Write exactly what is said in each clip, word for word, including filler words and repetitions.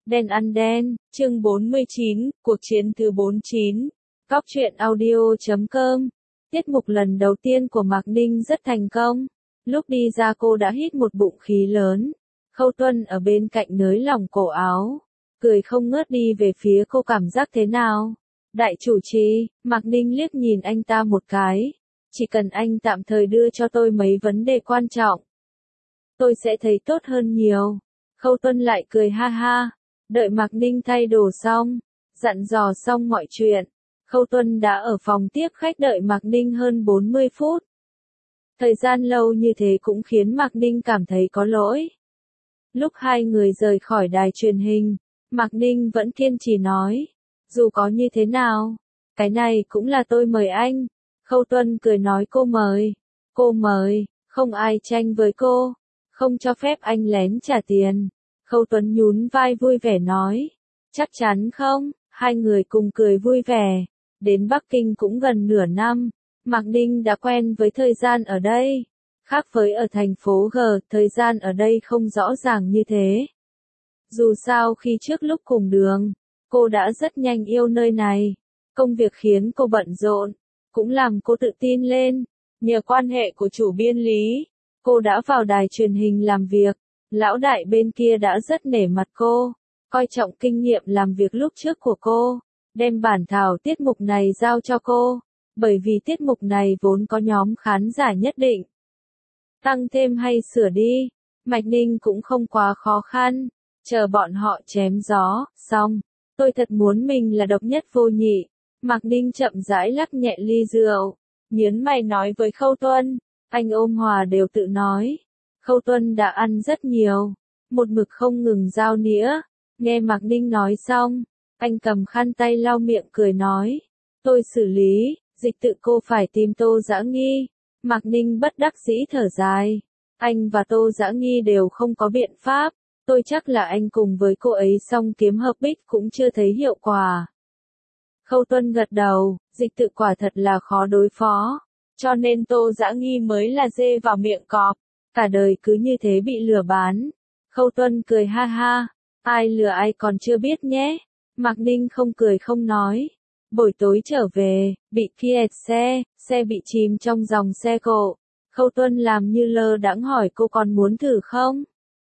Đen ăn đen, chương bốn mươi chín, cuộc chiến thứ bốn mươi chín. Cóc truyện audio chấm com. Tiết mục lần đầu tiên của Mạc Ninh rất thành công. Lúc đi ra cô đã hít một bụng khí lớn. Khâu Tuân ở bên cạnh nới lỏng cổ áo, cười không ngớt đi về phía cô. Cảm giác thế nào? Đại chủ trì, Mạc Ninh liếc nhìn anh ta một cái. Chỉ cần anh tạm thời đưa cho tôi mấy vấn đề quan trọng, tôi sẽ thấy tốt hơn nhiều. Khâu Tuân lại cười ha ha. Đợi Mạc Ninh thay đồ xong, dặn dò xong mọi chuyện, Khâu Tuân đã ở phòng tiếp khách đợi Mạc Ninh hơn bốn mươi phút. Thời gian lâu như thế cũng khiến Mạc Ninh cảm thấy có lỗi. Lúc hai người rời khỏi đài truyền hình, Mạc Ninh vẫn kiên trì nói, dù có như thế nào, cái này cũng là tôi mời anh. Khâu Tuân cười nói cô mời, cô mời, không ai tranh với cô, không cho phép anh lén trả tiền. Khâu Tuấn nhún vai vui vẻ nói, chắc chắn không? Hai người cùng cười vui vẻ. Đến Bắc Kinh cũng gần nửa năm, Mạc Ninh đã quen với thời gian ở đây. Khác với ở thành phố G, thời gian ở đây không rõ ràng như thế. Dù sao khi trước lúc cùng đường, cô đã rất nhanh yêu nơi này. Công việc khiến cô bận rộn, cũng làm cô tự tin lên. Nhờ quan hệ của chủ biên Lý, cô đã vào đài truyền hình làm việc. Lão đại bên kia đã rất nể mặt cô, coi trọng kinh nghiệm làm việc lúc trước của cô, đem bản thảo tiết mục này giao cho cô, bởi vì tiết mục này vốn có nhóm khán giả nhất định. Tăng thêm hay sửa đi, Mạch Ninh cũng không quá khó khăn, chờ bọn họ chém gió, xong, tôi thật muốn mình là độc nhất vô nhị. Mạc Ninh chậm rãi lắc nhẹ ly rượu, nhớn mày nói với Khâu Tuân, anh ôm hòa đều tự nói. Khâu Tuân đã ăn rất nhiều, một mực không ngừng dao nĩa. Nghe Mạc Ninh nói xong, anh cầm khăn tay lau miệng cười nói, tôi xử lý, dịch tự cô phải tìm Tô Dã Nghi. Mạc Ninh bất đắc dĩ thở dài, anh và Tô Dã Nghi đều không có biện pháp, tôi chắc là anh cùng với cô ấy xong kiếm hợp bích cũng chưa thấy hiệu quả. Khâu Tuân gật đầu, dịch tự quả thật là khó đối phó, cho nên Tô Dã Nghi mới là dê vào miệng cọp. Cả đời cứ như thế bị lừa bán. Khâu Tuân cười ha ha, ai lừa ai còn chưa biết nhé. Mạc Ninh không cười không nói. Buổi tối trở về, bị kẹt xe, xe bị chìm trong dòng xe cộ. Khâu Tuân làm như lơ đãng hỏi cô còn muốn thử không?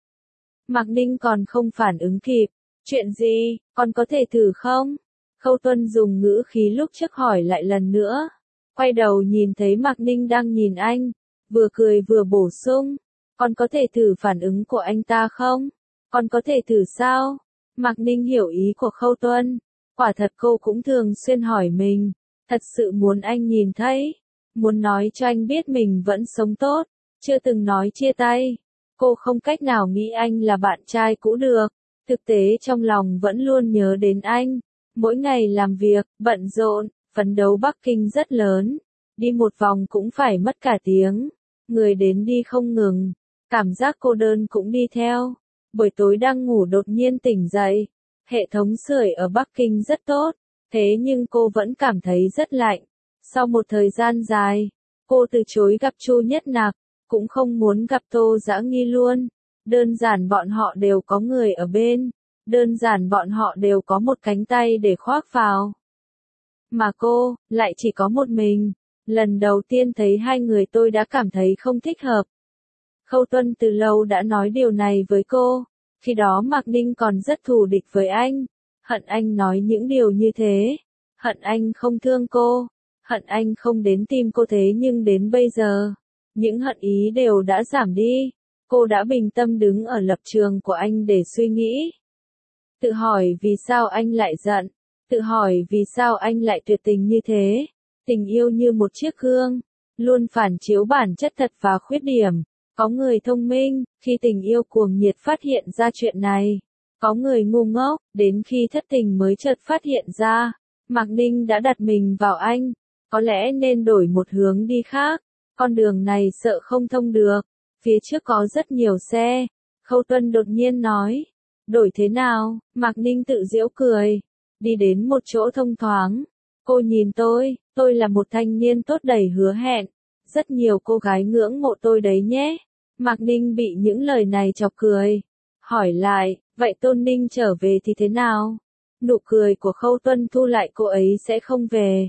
Mạc Ninh còn không phản ứng kịp. Chuyện gì, còn có thể thử không? Khâu Tuân dùng ngữ khí lúc trước hỏi lại lần nữa. Quay đầu nhìn thấy Mạc Ninh đang nhìn anh, vừa cười vừa bổ sung. Con có thể thử phản ứng của anh ta không? Con có thể thử sao? Mạc Ninh hiểu ý của Khâu Tuân. Quả thật cô cũng thường xuyên hỏi mình. Thật sự muốn anh nhìn thấy. Muốn nói cho anh biết mình vẫn sống tốt. Chưa từng nói chia tay. Cô không cách nào nghĩ anh là bạn trai cũ được. Thực tế trong lòng vẫn luôn nhớ đến anh. Mỗi ngày làm việc, bận rộn, phấn đấu Bắc Kinh rất lớn. Đi một vòng cũng phải mất cả tiếng. Người đến đi không ngừng. Cảm giác cô đơn cũng đi theo. Buổi tối đang ngủ đột nhiên tỉnh dậy. Hệ thống sưởi ở Bắc Kinh rất tốt, thế nhưng cô vẫn cảm thấy rất lạnh. Sau một thời gian dài, cô từ chối gặp Chu Nhất Nặc, cũng không muốn gặp Tô Dã Nghi luôn. Đơn giản bọn họ đều có người ở bên. Đơn giản bọn họ đều có một cánh tay để khoác vào. Mà cô, lại chỉ có một mình. Lần đầu tiên thấy hai người tôi đã cảm thấy không thích hợp. Khâu Tuân từ lâu đã nói điều này với cô, khi đó Mạc Ninh còn rất thù địch với anh, hận anh nói những điều như thế, hận anh không thương cô, hận anh không đến tìm cô thế nhưng đến bây giờ, những hận ý đều đã giảm đi, cô đã bình tâm đứng ở lập trường của anh để suy nghĩ. Tự hỏi vì sao anh lại giận, tự hỏi vì sao anh lại tuyệt tình như thế, tình yêu như một chiếc gương, luôn phản chiếu bản chất thật và khuyết điểm. Có người thông minh, khi tình yêu cuồng nhiệt phát hiện ra chuyện này. Có người ngu ngốc, đến khi thất tình mới chợt phát hiện ra. Mạc Ninh đã đặt mình vào anh. Có lẽ nên đổi một hướng đi khác. Con đường này sợ không thông được. Phía trước có rất nhiều xe. Khâu Tuân đột nhiên nói. Đổi thế nào? Mạc Ninh tự giễu cười. Đi đến một chỗ thông thoáng. Cô nhìn tôi, tôi là một thanh niên tốt đầy hứa hẹn. Rất nhiều cô gái ngưỡng mộ tôi đấy nhé. Mạc Ninh bị những lời này chọc cười. Hỏi lại, Vậy Tôn Ninh trở về thì thế nào? Nụ cười của Khâu Tuân thu lại, cô ấy sẽ không về.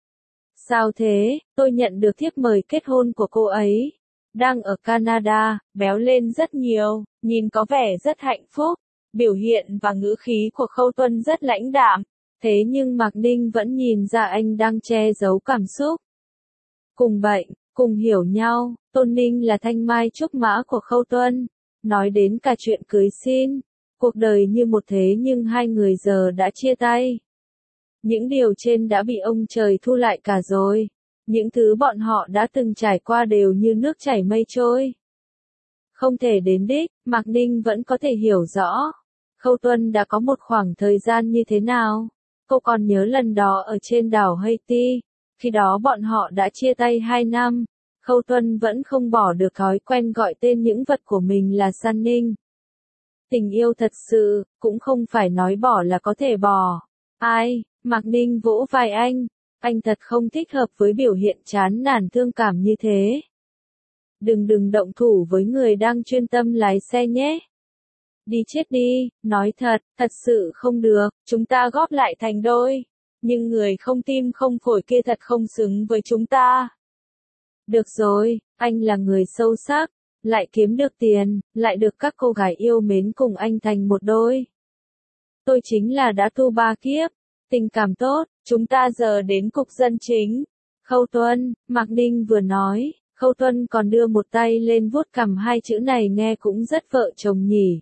Sao thế, tôi nhận được thiếp mời kết hôn của cô ấy. Đang ở Canada, béo lên rất nhiều, nhìn có vẻ rất hạnh phúc. Biểu hiện và ngữ khí của Khâu Tuân rất lãnh đạm. Thế nhưng Mạc Ninh vẫn nhìn ra anh đang che giấu cảm xúc. Cùng bệnh, cùng hiểu nhau, Tôn Ninh là thanh mai trúc mã của Khâu Tuân. Nói đến cả chuyện cưới xin, cuộc đời như một thế nhưng hai người giờ đã chia tay. Những điều trên đã bị ông trời thu lại cả rồi. Những thứ bọn họ đã từng trải qua đều như nước chảy mây trôi. Không thể đến đích, Mạc Ninh vẫn có thể hiểu rõ. Khâu Tuân đã có một khoảng thời gian như thế nào. Cô còn nhớ lần đó ở trên đảo Haiti. Khi đó bọn họ đã chia tay hai năm. Khâu Tuân vẫn không bỏ được thói quen gọi tên những vật của mình là San Ninh. Tình yêu thật sự, cũng không phải nói bỏ là có thể bỏ. Ai, Mạc Ninh vỗ vai anh. Anh thật không thích hợp với biểu hiện chán nản thương cảm như thế. Đừng đừng động thủ với người đang chuyên tâm lái xe nhé. Đi chết đi, nói thật, thật sự không được, chúng ta góp lại thành đôi. Nhưng người không tim không phổi kia thật không xứng với chúng ta. Được rồi, anh là người sâu sắc, lại kiếm được tiền, lại được các cô gái yêu mến cùng anh thành một đôi. Tôi chính là đã tu ba kiếp, tình cảm tốt, chúng ta giờ đến cục dân chính. Khâu Tuân, Mạc Ninh vừa nói, Khâu Tuân còn đưa một tay lên vuốt cằm, hai chữ này nghe cũng rất vợ chồng nhỉ.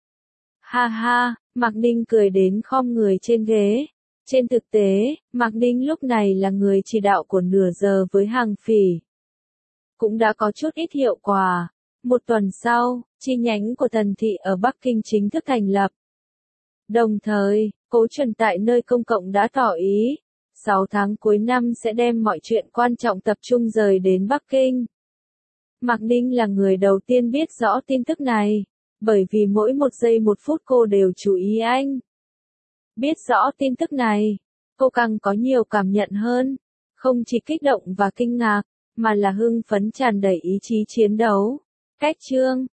Ha ha, Mạc Ninh cười đến khom người trên ghế. Trên thực tế, Mạc Ninh lúc này là người chỉ đạo của nửa giờ với Hàng Phỉ. Cũng đã có chút ít hiệu quả. Một tuần sau, chi nhánh của Tần Thị ở Bắc Kinh chính thức thành lập. Đồng thời, Cố Chuẩn tại nơi công cộng đã tỏ ý, sáu tháng cuối năm sẽ đem mọi chuyện quan trọng tập trung rời đến Bắc Kinh. Mạc Ninh là người đầu tiên biết rõ tin tức này, bởi vì mỗi một giây một phút cô đều chú ý anh. Biết rõ tin tức này, cô càng có nhiều cảm nhận hơn, không chỉ kích động và kinh ngạc, mà là hưng phấn tràn đầy ý chí chiến đấu. Cách chương